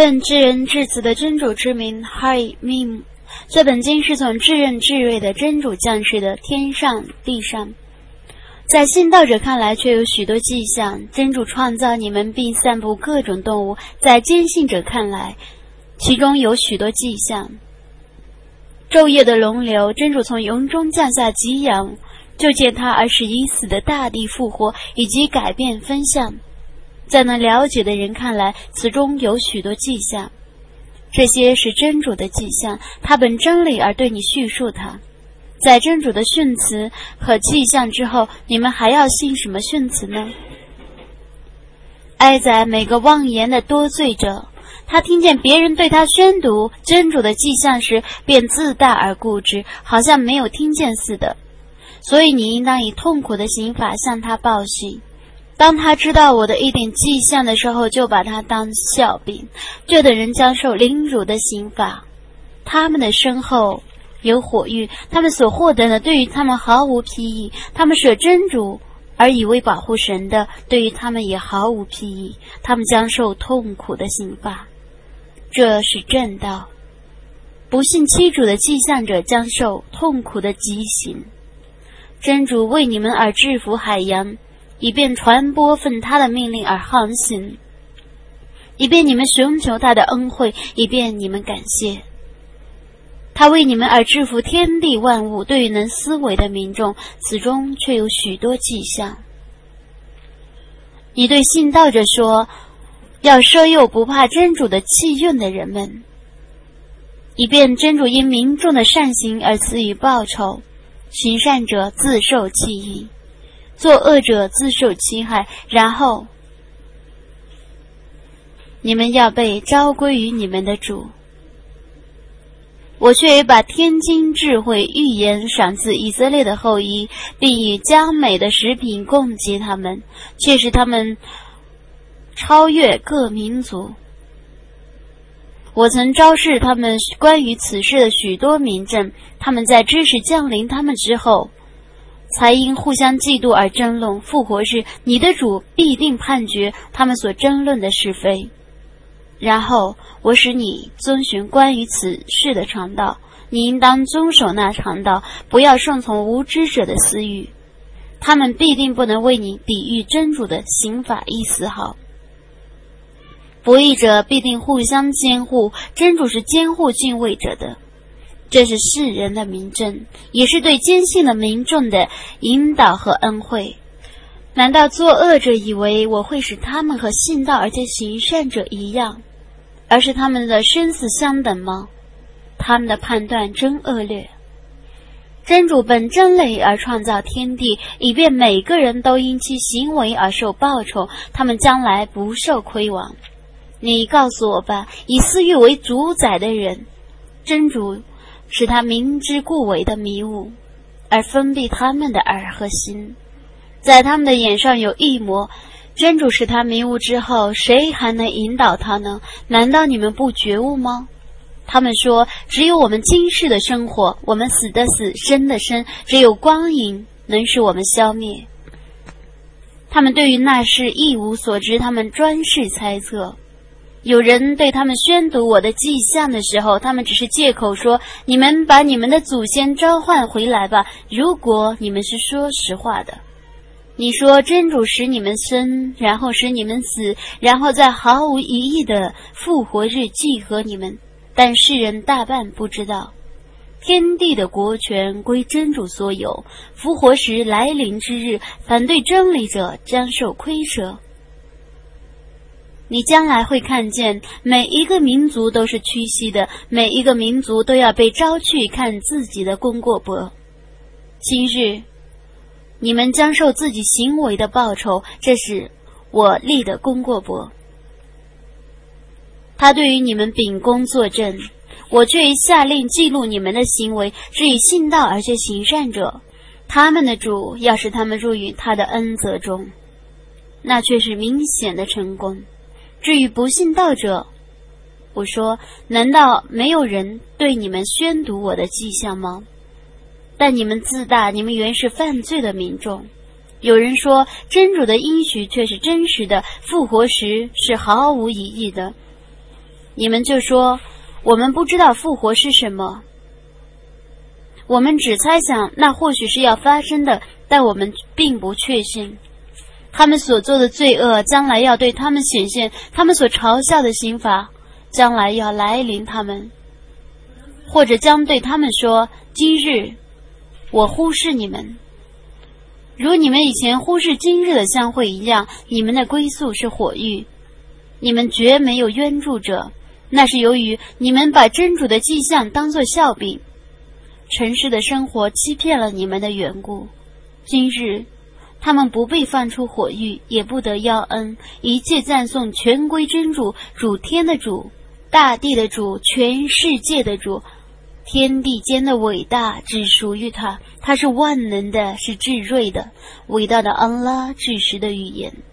奉至仁至慈的真主之名 Hai Mim， 这本经是从至仁至睿的真主降世的，天上地上。在信道者看来却有许多迹象，真主创造你们并散布各种动物，在坚信者看来其中有许多迹象。昼夜的龙流，真主从云中降下给养，就见他而使已死的大地复活，以及改变分相。在能了解的人看来，此中有许多迹象，这些是真主的迹象，他本真理而对你叙述它。在真主的训词和迹象之后，你们还要信什么训词呢？哀哉每个妄言的多罪者，他听见别人对他宣读真主的迹象时，便自大而固执，好像没有听见似的。所以你应当以痛苦的刑罚向他报信。当他知道我的一点迹象的时候，就把他当笑柄，这等人将受凌辱的刑罚。他们的身后有火狱，他们所获得的对于他们毫无裨益，他们舍真主而以为保护神的，对于他们也毫无裨益，他们将受痛苦的刑罚。这是正道。不信欺主的迹象者将受痛苦的极刑。真主为你们而制服海洋，以便传播奉他的命令而航行，以便你们寻求他的恩惠，以便你们感谢。他为你们而制服天地万物，对于能思维的民众，此中却有许多迹象。你对信道者说，要赦宥不怕真主的气运的人们，以便真主因民众的善行而赐予报酬，行善者自受其益，作恶者自受其害，然后你们要被召归于你们的主。我却也把天经智慧预言赏赐以色列的后裔，并以佳美的食品供给他们，却使他们超越各民族。我曾昭示他们关于此事的许多明证，他们在知识降临他们之后，才因互相嫉妒而争论。复活日，你的主必定判决他们所争论的是非。然后我使你遵循关于此事的常道，你应当遵守那常道，不要顺从无知者的私欲，他们必定不能为你抵御真主的刑法一丝毫。不义者必定互相监护，真主是监护敬畏者的。这是世人的明证，也是对坚信的民众的引导和恩惠。难道作恶者以为我会使他们和信道而且行善者一样，而是他们的生死相等吗？他们的判断真恶劣。真主本真理而创造天地，以便每个人都因其行为而受报酬，他们将来不受亏枉。你告诉我吧，以私欲为主宰的人，真主使他明知故为的迷雾，而封闭他们的耳和心，在他们的眼上有异魔。真主使他迷雾之后，谁还能引导他呢？难道你们不觉悟吗？他们说，只有我们今世的生活，我们死的死，生的生，只有光影能使我们消灭。他们对于那事一无所知，他们专是猜测。有人对他们宣读我的迹象的时候，他们只是借口说，你们把你们的祖先召唤回来吧，如果你们是说实话的。你说真主使你们生，然后使你们死，然后在毫无疑义的复活日祭合你们，但世人大半不知道。天地的国权归真主所有，复活时来临之日，反对真理者将受亏折。你将来会看见，每一个民族都是屈膝的，每一个民族都要被招去看自己的功过簿。今日你们将受自己行为的报酬，这是我立的功过簿。他对于你们秉公作证，我却已下令记录你们的行为，是以信道而且行善者，他们的主要使他们入于他的恩泽中，那却是明显的成功。至于不信道者，我说，难道没有人对你们宣读我的迹象吗？但你们自大，你们原是犯罪的民众。有人说，真主的应许却是真实的，复活时是毫无疑义的。 你们就说，我们不知道复活是什么，我们只猜想那或许是要发生的，但我们并不确信。他们所做的罪恶将来要对他们显现，他们所嘲笑的刑罚将来要来临他们，或者将对他们说，今日我忽视你们，如你们以前忽视今日的相会一样，你们的归宿是火狱，你们绝没有冤助者，那是由于你们把真主的迹象当作笑柄，尘世的生活欺骗了你们的缘故。今日他们不被放出火狱，也不得要恩，一切赞颂全归真主，主天的主，大地的主，全世界的主，天地间的伟大只属于他，他是万能的，是至睿的，伟大的安拉至实的语言。